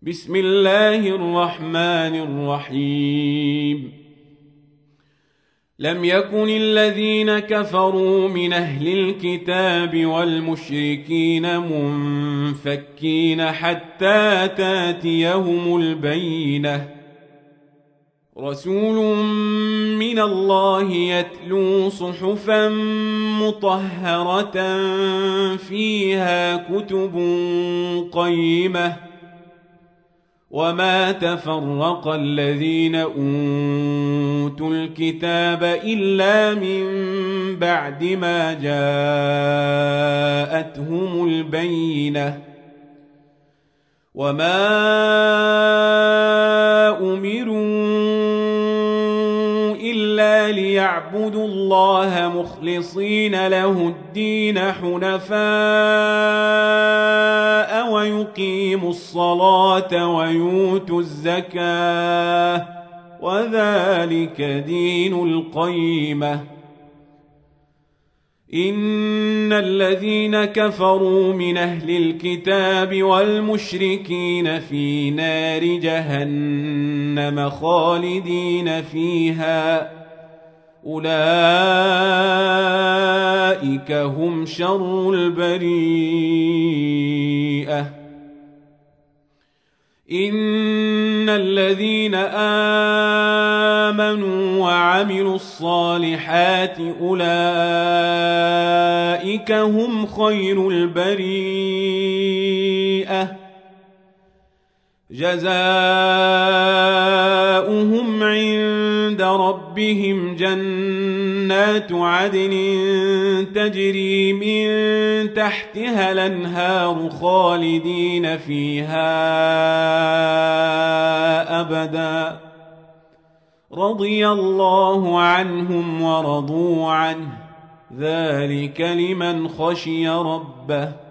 بسم الله الرحمن الرحيم. لم يكن الذين كفروا من أهل الكتاب والمشركين منفكين حتى تاتيهم البينة، رسول من الله يتلو صحفا مطهرة فيها كتب قيمة، وما تفرق الذين أوتوا الكتاب إلا من بعد ما جاءتهم البينة، وما أمروا إلا ليعبدوا الله مخلصين له الدين حنفاء ويقيموا الصلاة ويؤتوا الزكاة، وذلك دين القيمة. إن الذين كفروا من أهل الكتاب والمشركين في نار جهنم خالدين فيها، أولئك هم شر البريئة. إن الذين آمنوا وعملوا الصالحات أولئك هم خير البريئة، جزاؤهم عند ربهم جنات عدن تجري من تحتها الأنهار خالدين فيها أبدا، رضي الله عنهم ورضوا عنه، ذلك لمن خشي ربه.